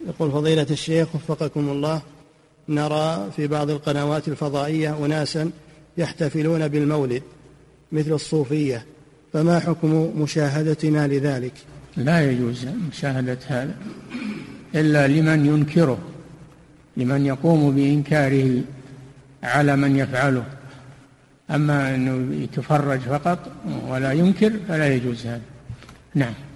يقول فضيلة الشيخ وفقكم الله، نرى في بعض القنوات الفضائية أناسا يحتفلون بالمولد مثل الصوفية، فما حكم مشاهدتنا لذلك؟ لا يجوز مشاهدة هذا إلا لمن ينكره، لمن يقوم بإنكاره على من يفعله. أما أنه يتفرج فقط ولا ينكر فلا يجوز هذا. نعم.